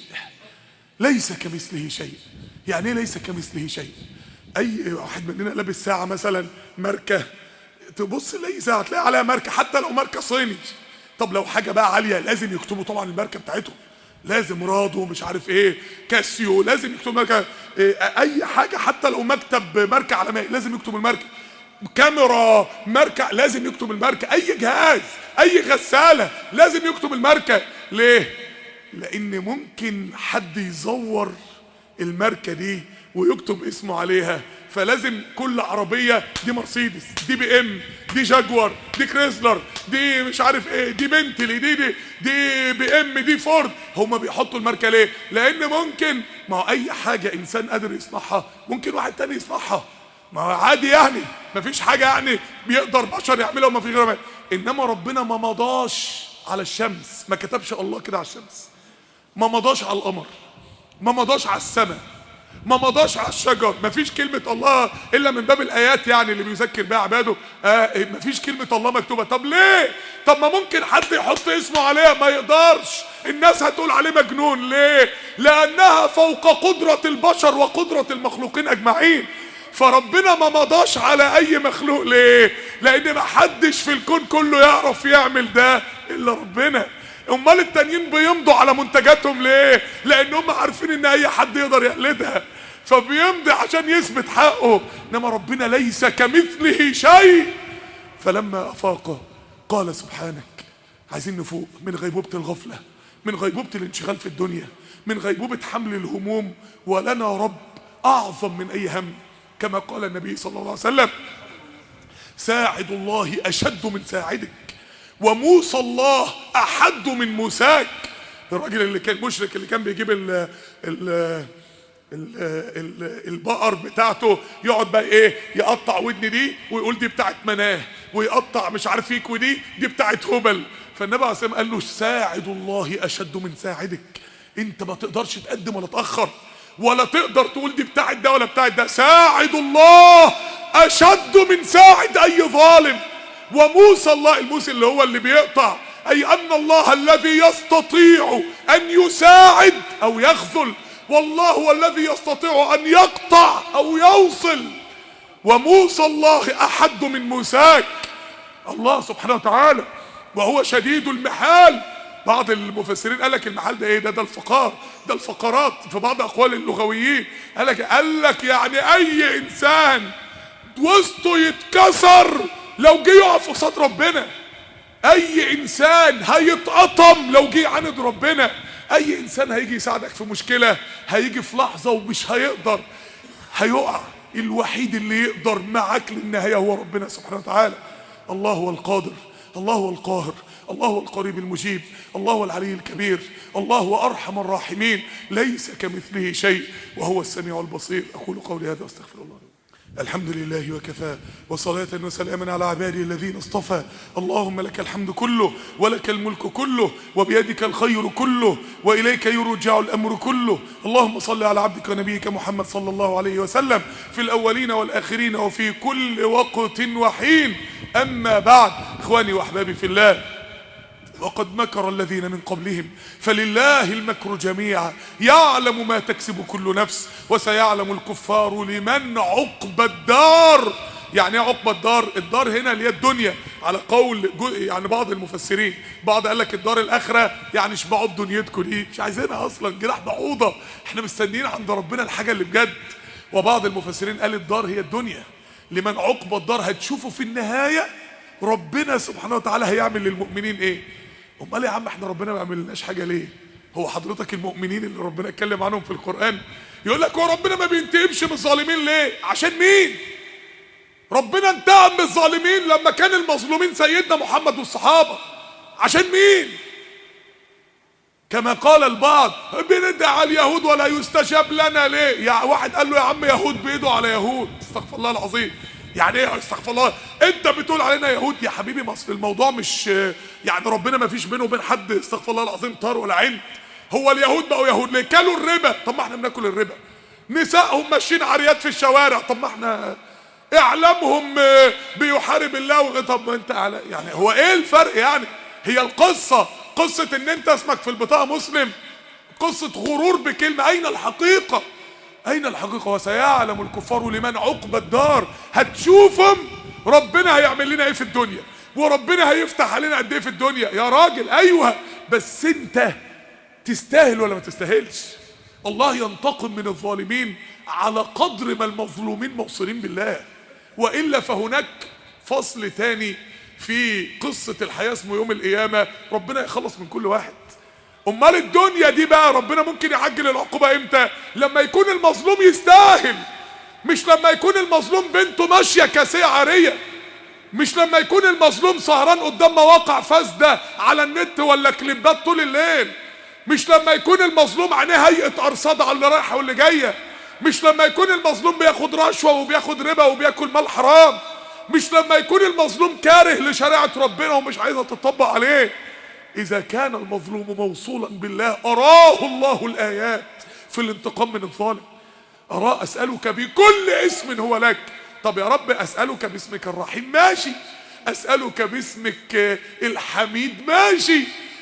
ليس كمثله شيء. يعني ايه ليس كمثله شيء؟ اي واحد مننا لابس ساعه مثلا ماركه، تبص تلاقي ساعه تلاقي عليها ماركه، حتى لو ماركه صيني. طب لو حاجه بقى عاليه لازم يكتبوا طبعا الماركه بتاعتهم، لازم رادو مش عارف ايه كاسيو، لازم يكتبوا ماركه. إيه اي حاجه حتى لو مكتب ماركه عالميه لازم يكتب الماركه، كاميرا ماركه لازم يكتب الماركه، اي جهاز اي غساله لازم يكتب الماركه. ليه؟ لان ممكن حد يزور الماركه دي ويكتب اسمه عليها، فلازم كل عربيه دي مرسيدس، دي بي ام، دي جاكوار، دي كريسلر، دي مش عارف ايه، دي بنتلي، دي بي ام، دي فورد. هما بيحطوا الماركه ليه؟ لان ممكن، ما هو اي حاجه انسان قادر يصنعها ممكن واحد تاني يصنعها، ما هو عادي يعني، ما فيش حاجه يعني بيقدر بشر يعملها وما فيش غيرها. انما ربنا ما مضاش على الشمس، ما كتبش الله كده على الشمس، ما مضاش على القمر، ما مضاش على السماء، ما مضاش على الشجر. ما فيش كلمة الله إلا من باب الآيات يعني اللي بيذكر بها عباده. ما فيش كلمة الله مكتوبة. طب ليه؟ طب ما ممكن حد يحط اسمه عليها، ما يقدرش، الناس هتقول عليه مجنون. ليه؟ لأنها فوق قدرة البشر وقدرة المخلوقين أجمعين. فربنا ما مضاش على أي مخلوق. ليه؟ لأن ما حدش في الكون كله يعرف يعمل ده إلا ربنا. امال التانيين بيمضوا على منتجاتهم ليه؟ لان هم عارفين ان اي حد يقدر يقلدها، فبيمضي عشان يثبت حقه. انما ربنا ليس كمثله شيء. فلما افاق قال سبحانك. عايزين نفوق من غيبوبة الغفلة، من غيبوبة الانشغال في الدنيا، من غيبوبة حمل الهموم، ولنا رب اعظم من اي هم. كما قال النبي صلى الله عليه وسلم: ساعد الله اشد من ساعدك، وموسى الله احد من موساك. الراجل اللي كان مشرك اللي كان بيجيب البقر بتاعته، يقعد بقى ايه، يقطع ودن دي ويقول دي بتاعت مناه، ويقطع مش عارف فيك ودي بتاعت هبل. فالنبي عليه الصلاه والسلام قال له: ساعد الله اشد من ساعدك. انت ما تقدرش تقدم ولا تاخر، ولا تقدر تقول دي بتاعت ده ولا بتاعت ده. ساعد الله اشد من ساعد اي ظالم. وموسى الله، الموسى اللي هو اللي بيقطع، اي ان الله الذي يستطيع ان يساعد او يخذل، والله هو الذي يستطيع ان يقطع او يوصل. وموسى الله احد من موساك، الله سبحانه وتعالى، وهو شديد المحال. بعض المفسرين قال لك المحال ده ايه؟ ده الفقار، ده الفقرات في بعض اقوال اللغويين. قال لك يعني اي انسان وسطه يتكسر لو جه يقف قصاد ربنا، اي انسان هيتقطم لو جه يعاند ربنا، اي انسان هيجي يساعدك في مشكله هيجي في لحظه ومش هيقدر، هيقع. الوحيد اللي يقدر معاك للنهايه هو ربنا سبحانه وتعالى. الله هو القادر، الله هو القاهر، الله هو القريب المجيب، الله هو العلي الكبير، الله هو ارحم الراحمين، ليس كمثله شيء وهو السميع البصير. اقول قولي هذا واستغفر الله. الحمد لله وكفى، وصلاة وسلاما على عباده الذين اصطفى. اللهم لك الحمد كله، ولك الملك كله، وبيدك الخير كله، وإليك يرجع الأمر كله. اللهم صل على عبدك ونبيك محمد صلى الله عليه وسلم في الأولين والآخرين وفي كل وقت وحين. أما بعد، إخواني وأحبابي في الله، وقد مكر الذين من قبلهم فلله المكر جميعا يعلم ما تكسب كل نفس وسيعلم الكفار لمن عقبى الدار. يعني ايه عقبى الدار؟ الدار هنا اللي هي الدنيا، على قول يعني بعض المفسرين. بعض قال لك الدار الاخره يعني اشبعوا بدنيتكم دي، مش عايزينها اصلا، جناح بعوضه، احنا مستنيين عند ربنا الحاجه اللي بجد. وبعض المفسرين قال الدار هي الدنيا، لمن عقبى الدار هتشوفوا في النهايه ربنا سبحانه وتعالى هيعمل للمؤمنين ايه. امال يا عم احنا ربنا ما عملناش حاجه ليه؟ هو حضرتك المؤمنين اللي ربنا اتكلم عنهم في القران يقول لك هو ربنا ما بينتقمش من الظالمين ليه؟ عشان مين؟ ربنا انتقم من الظالمين لما كان المظلومين سيدنا محمد والصحابه. عشان مين؟ كما قال البعض بندعي على اليهود ولا يستجاب لنا ليه؟ يعني واحد قال له يا عم يهود بيدوا على يهود، استغفر الله العظيم. يعني ايه استغفر الله؟ انت بتقول علينا يهود يا حبيبي، ما اصل الموضوع مش يعني ربنا ما فيش بينه وبين حد استغفر الله العظيم طار ولا عند. هو اليهود بقوا يهود ليه؟ كلوا الربا، طب ما احنا بناكل الربا. نسائهم ماشيين عريات في الشوارع، طب ما احنا اعلامهم بيحارب الله. طب ما انت يعني هو ايه الفرق يعني؟ هي القصه قصه ان انت اسمك في البطاقه مسلم، قصه غرور بكلمه. اين الحقيقه؟ اين الحقيقه؟ وسيعلم الكفار لمن عقبى الدار. هتشوفهم ربنا هيعمل لنا ايه في الدنيا، وربنا هيفتح علينا قد ايه في الدنيا. يا راجل ايوه، بس انت تستاهل ولا ما تستاهلش؟ الله ينتقم من الظالمين على قدر ما المظلومين موصولين بالله. وإلا فهناك فصل تاني في قصة الحياة اسمه يوم القيامة، ربنا يخلص من كل واحد. امال الدنيا دي بقى ربنا ممكن يعجل العقوبة امتى؟ لما يكون المظلوم يستاهل، مش لما يكون المظلوم بنته ماشية كاسية عارية، مش لما يكون المظلوم سهران قدام مواقع فاسدة على النت ولا كليبات طول الليل، مش لما يكون المظلوم عينيه هيئة ارصاد على اللي رايحة واللي جاية، مش لما يكون المظلوم بياخد رشوة وبياخد ربا وبياكل مال حرام، مش لما يكون المظلوم كاره لشريعة ربنا ومش عايزة تطبق عليه. إذا كان المظلوم موصولا بالله أراه الله الآيات في الانتقام من الظالم. أراه أسألك بكل اسم هو لك. طب يا رب أسألك باسمك الرحيم، ماشي. أسألك باسمك الحميد، ماشي.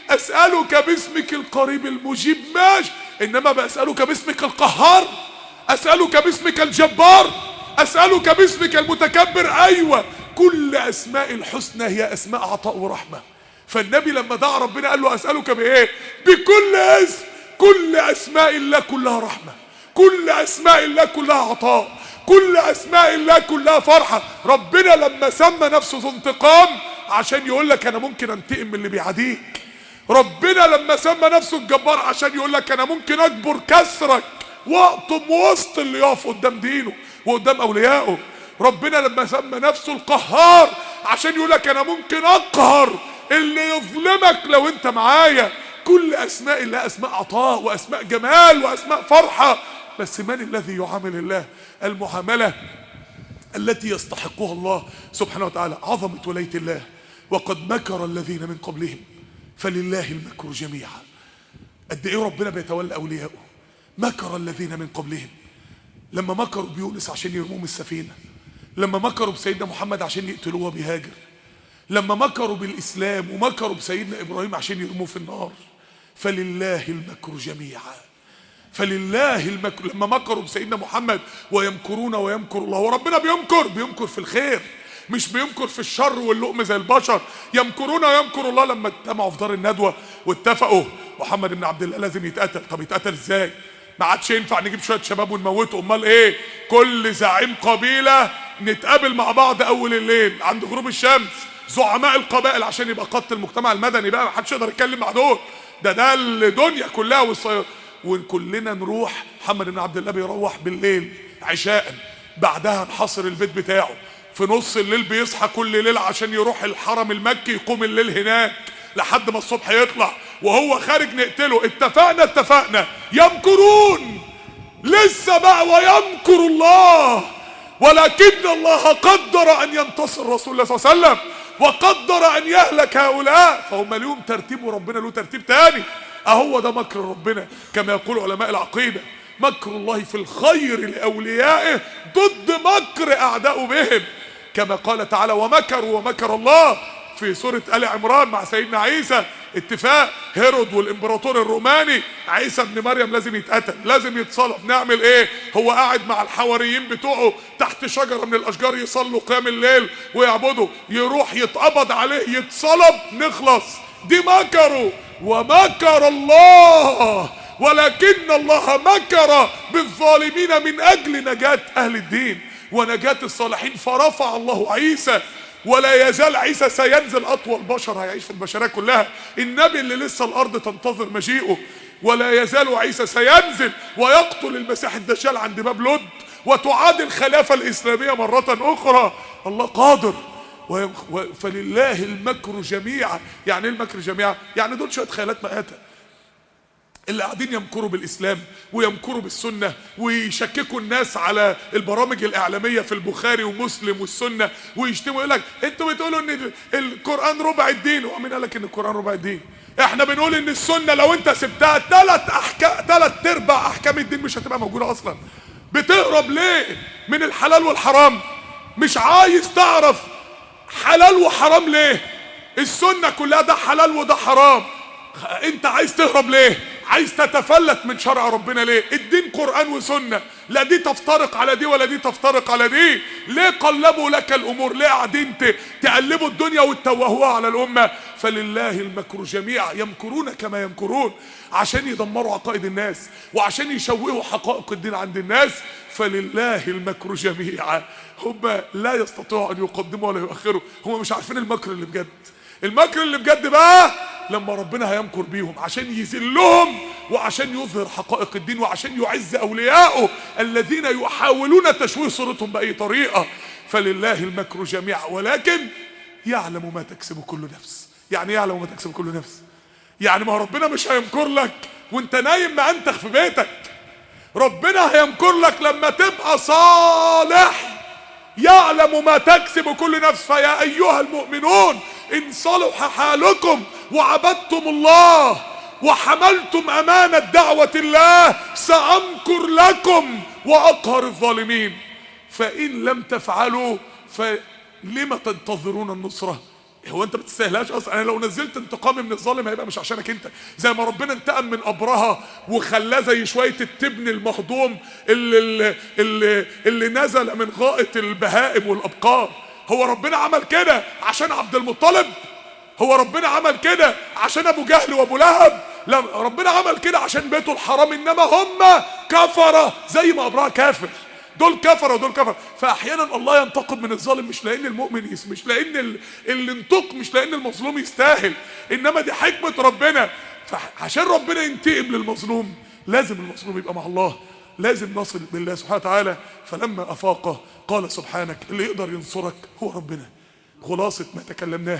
أسألك باسمك القريب المجيب، ماشي. إنما بأسألك باسمك القهار، أسألك باسمك الجبار، أسألك باسمك المتكبر. أيوة، كل أسماء الحسنى هي أسماء عطاء ورحمة. فالنبي لما دعا ربنا قال له أسألك بإيه؟ بكل اسم. كل أسماء الله كلها رحمة، كل أسماء الله كلها عطاء، كل أسماء الله كلها فرحة. ربنا لما سمى نفسه ذو انتقام عشان يقول لك أنا ممكن أنتقم من اللي بيعاديك. ربنا لما سمى نفسه الجبار عشان يقول لك أنا ممكن أجبر كسرك واقطم وسط اللي يقف قدام دينه وقدام أوليائه. ربنا لما سمى نفسه القهار عشان يقول لك أنا ممكن أقهر اللي يظلمك لو أنت معايا. كل أسماء الله أسماء عطاء وأسماء جمال وأسماء فرحة. بس من الذي يعامل الله المعاملة التي يستحقها الله سبحانه وتعالى؟ عظمة ولاية الله. وقد مكر الذين من قبلهم فلله المكر جميعا. قد ايه ربنا بيتولى أوليائه. مكر الذين من قبلهم، لما مكروا بيونس عشان يرموه من السفينة، لما مكروا بسيدنا محمد عشان يقتلوه بيهاجر، لما مكروا بالإسلام ومكروا بسيدنا إبراهيم عشان يرموه في النار. فلله المكر جميعا، فلله المكر. لما مكروا بسيدنا محمد ويمكرون ويمكر الله، وربنا بيمكر في الخير، مش بيمكر في الشر واللؤم زي البشر. يمكرون ويمكر الله. لما اجتمعوا في دار الندوة واتفقوا محمد بن عبد الله لازم يتقتل. طب يتقتل ازاي؟ ما عادش ينفع نجيب شوية شباب ونموته. امال ايه؟ كل زعيم قبيلة نتقابل مع بعض اول الليل عند غروب الشمس، زعماء القبائل، عشان يبقى قتل المجتمع المدني بقى، ما حدش يقدر يتكلم مع دول. ده الدنيا كلها وكلنا نروح. محمد بن عبد الله بيروح بالليل عشاء، بعدها نحاصر البيت بتاعه. في نص الليل بيصحى كل ليل عشان يروح الحرم المكي، يقوم الليل هناك لحد ما الصبح يطلع، وهو خارج نقتله. اتفقنا. يمكرون لسه بقى، ويمكر الله، ولكن الله قدر ان ينتصر رسول الله صلى الله عليه وسلم، وقدر ان يهلك هؤلاء. فهم ليهم ترتيب وربنا له ترتيب تاني. اهو ده مكر ربنا كما يقول علماء العقيدة. مكر الله في الخير لأوليائه ضد مكر أعداء بهم، كما قال تعالى ومكروا ومكر الله. في سورة آل عمران مع سيدنا عيسى، اتفاق هيرود والامبراطور الروماني، عيسى ابن مريم لازم يتقتل، لازم يتصلب. نعمل ايه؟ هو قاعد مع الحواريين بتوعه تحت شجرة من الاشجار يصلوا قيام الليل ويعبدوا، يروح يتقبض عليه يتصلب، نخلص. دي مكروا ومكر الله ولكن الله مكر بالظالمين من اجل نجاة اهل الدين ونجاة الصالحين، فرفع الله عيسى. ولا يزال عيسى سينزل، اطول بشر هيعيش في البشرية كلها، النبي اللي لسه الارض تنتظر مجيئه. ولا يزال عيسى سينزل ويقتل المسيح الدجال عند باب لد، وتعاد الخلافة الاسلامية مرة اخرى. الله قادر. فلله المكر جميعا. يعني ايه المكر جميعا؟ يعني دول شوية خيالات مآتة اللي قاعدين يمكروا بالاسلام ويمكروا بالسنه ويشككوا الناس على البرامج الاعلاميه في البخاري ومسلم والسنه، ويشتموا يقول لك انتوا بتقولوا ان القران ربع الدين. ومين قال لك ان القران ربع الدين؟ احنا بنقول ان السنه لو انت سبتها ثلاث ارباع احكام الدين مش هتبقى موجوده اصلا. بتهرب ليه من الحلال والحرام؟ مش عايز تعرف حلال وحرام ليه؟ السنه كلها ده حلال وده حرام. انت عايز تهرب ليه؟ عايز تتفلت من شرع ربنا ليه؟ الدين قرآن وسنة، لا دي تفترق على دي ولا دي تفترق على دي. ليه قلبوا لك الامور؟ ليه قاعدين تقلبوا الدنيا وتتوهوها على الامة؟ فلله المكر جميعا. يمكرون كما يمكرون عشان يدمروا عقائد الناس وعشان يشوهوا حقائق الدين عند الناس. فلله المكر جميعا. هم لا يستطيعوا ان يقدموا ولا يؤخروا، هم مش عارفين المكر اللي بجد. المكر اللي بجد بقى لما ربنا هيمكر بيهم عشان يذلهم وعشان يظهر حقائق الدين وعشان يعز اولياءه الذين يحاولون تشويه صورتهم باي طريقه. فلله المكر جميعا ولكن يعلم ما تكسب كل نفس. يعني يعلم ما تكسب كل نفس، يعني ما ربنا مش هيمكر لك وانت نايم معنتخ في بيتك. ربنا هيمكر لك لما تبقى صالح. يعلم ما تكسب كل نفس. فيا ايها المؤمنون ان صلح حالكم وعبدتم الله وحملتم امانة دعوة الله سأمكر لكم واقهر الظالمين. فان لم تفعلوا فلما تنتظرون النصرة؟ هو انت بتستاهلهاش اصلا. انا لو نزلت انتقامي من الظالم هيبقى مش عشانك انت، زي ما ربنا انتقم من ابرهة وخلاه زي شويه التبن المهضوم اللي نزل من غائط البهائم والابقار. هو ربنا عمل كده عشان عبد المطلب؟ هو ربنا عمل كده عشان ابو جهل وابو لهب؟ لا، ربنا عمل كده عشان بيته الحرام. انما هم كفره زي ما ابرهة كافر. دول كفر ودول كفر. فاحيانا الله ينتقم من الظالم مش لان المؤمن مش لان اللي انتقم مش لان المظلوم يستاهل، انما دي حكمة ربنا. فعشان ربنا ينتقم للمظلوم لازم المظلوم يبقى مع الله، لازم نصل بالله سبحانه وتعالى. فلما افاق قال سبحانك. اللي يقدر ينصرك هو ربنا. خلاصة ما تكلمناه،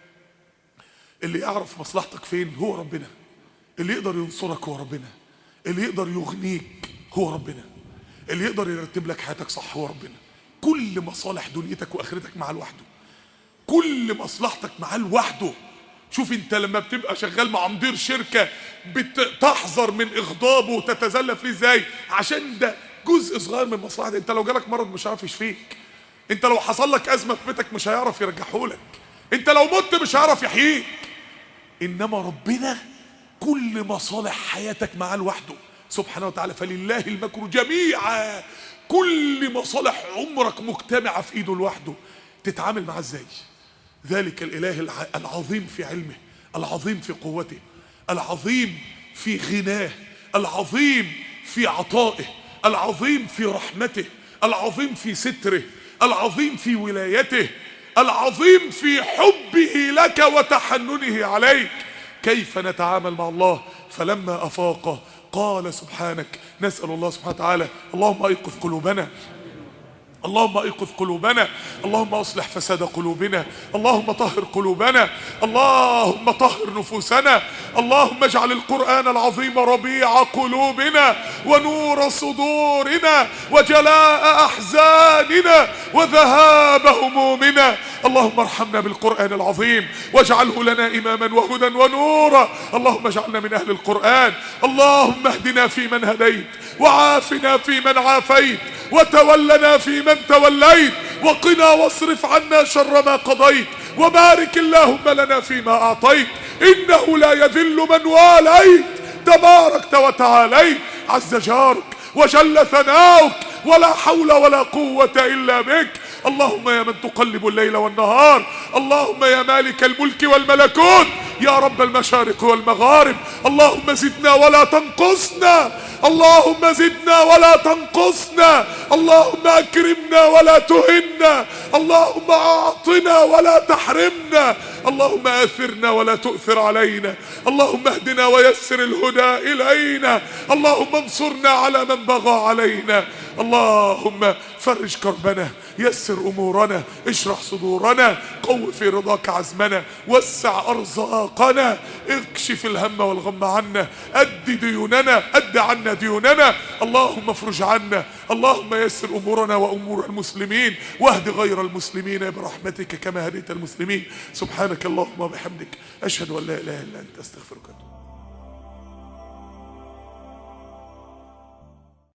اللي يعرف مصلحتك فين هو ربنا. اللي يقدر ينصرك هو ربنا. اللي يقدر يغنيك هو ربنا. اللي يقدر يرتب لك حياتك صح هو ربنا. كل مصالح دنيتك واخرتك معاه لوحده. كل مصلحتك معاه لوحده. شوف انت لما بتبقى شغال مع مدير شركة بتحذر من اغضابه وتتذلل فيه ازاي، عشان ده جزء صغير من مصلحتك. انت لو جالك مرض مش هيعرف يشفيك. انت لو حصل لك ازمة في بيتك مش هيعرف يرجعهولك. انت لو مت مش هيعرف يحييك. انما ربنا كل مصالح حياتك معاه لوحده سبحانه وتعالى. فلله المكر جميعا. كل مصالح عمرك مجتمعة في ايده لوحده. تتعامل معاه ازاي؟ ذلك الاله العظيم في علمه، العظيم في قوته، العظيم في غناه، العظيم في عطائه، العظيم في رحمته، العظيم في ستره، العظيم في ولايته، العظيم في حبه لك وتحننه عليك. كيف نتعامل مع الله؟ فلما افاق قال سبحانك. نسأل الله سبحانه وتعالى اللهم ايقظ قلوبنا، اللهم ايقظ قلوبنا، اللهم اصلح فساد قلوبنا، اللهم طهر قلوبنا، اللهم طهر نفوسنا، اللهم اجعل القرآن العظيم ربيع قلوبنا ونور صدورنا وجلاء احزاننا وذهاب همومنا. اللهم ارحمنا بالقرآن العظيم واجعله لنا اماما وهدى ونورا. اللهم اجعلنا من اهل القرآن. اللهم اهدنا فيمن هديت وعافنا فيمن عافيت وتولنا فيمن توليت وقنا واصرف عنا شر ما قضيت وبارك اللهم لنا فيما أعطيت، إنه لا يذل من واليت، تباركت وتعاليت، عز جارك وجل ثناؤك، ولا حول ولا قوة إلا بك. اللهم يا من تقلب الليل والنهار، اللهم يا مالك الملك والملكوت، يا رب المشارق والمغارب، اللهم زدنا ولا تنقصنا، اللهم زدنا ولا تنقصنا، اللهم أكرمنا ولا تهنا، اللهم أعطنا ولا تحرمنا، اللهم آثرنا ولا تؤثر علينا، اللهم اهدنا ويسر الهدى إلينا، اللهم انصرنا على من بغى علينا، اللهم فرج كربنا، يسر أمورنا، اشرح صدورنا، قو في رضاك عزمنا، وسع أرزاقنا، اكشف الهم والغم عنا، أد ديوننا، أد عنا ديوننا، اللهم افرج عنا، اللهم يسر أمورنا وأمور المسلمين، واهد غير المسلمين برحمتك كما هديت المسلمين. سبحانك اللهم وبحمدك، أشهد أن لا إله إلا أنت، أستغفرك.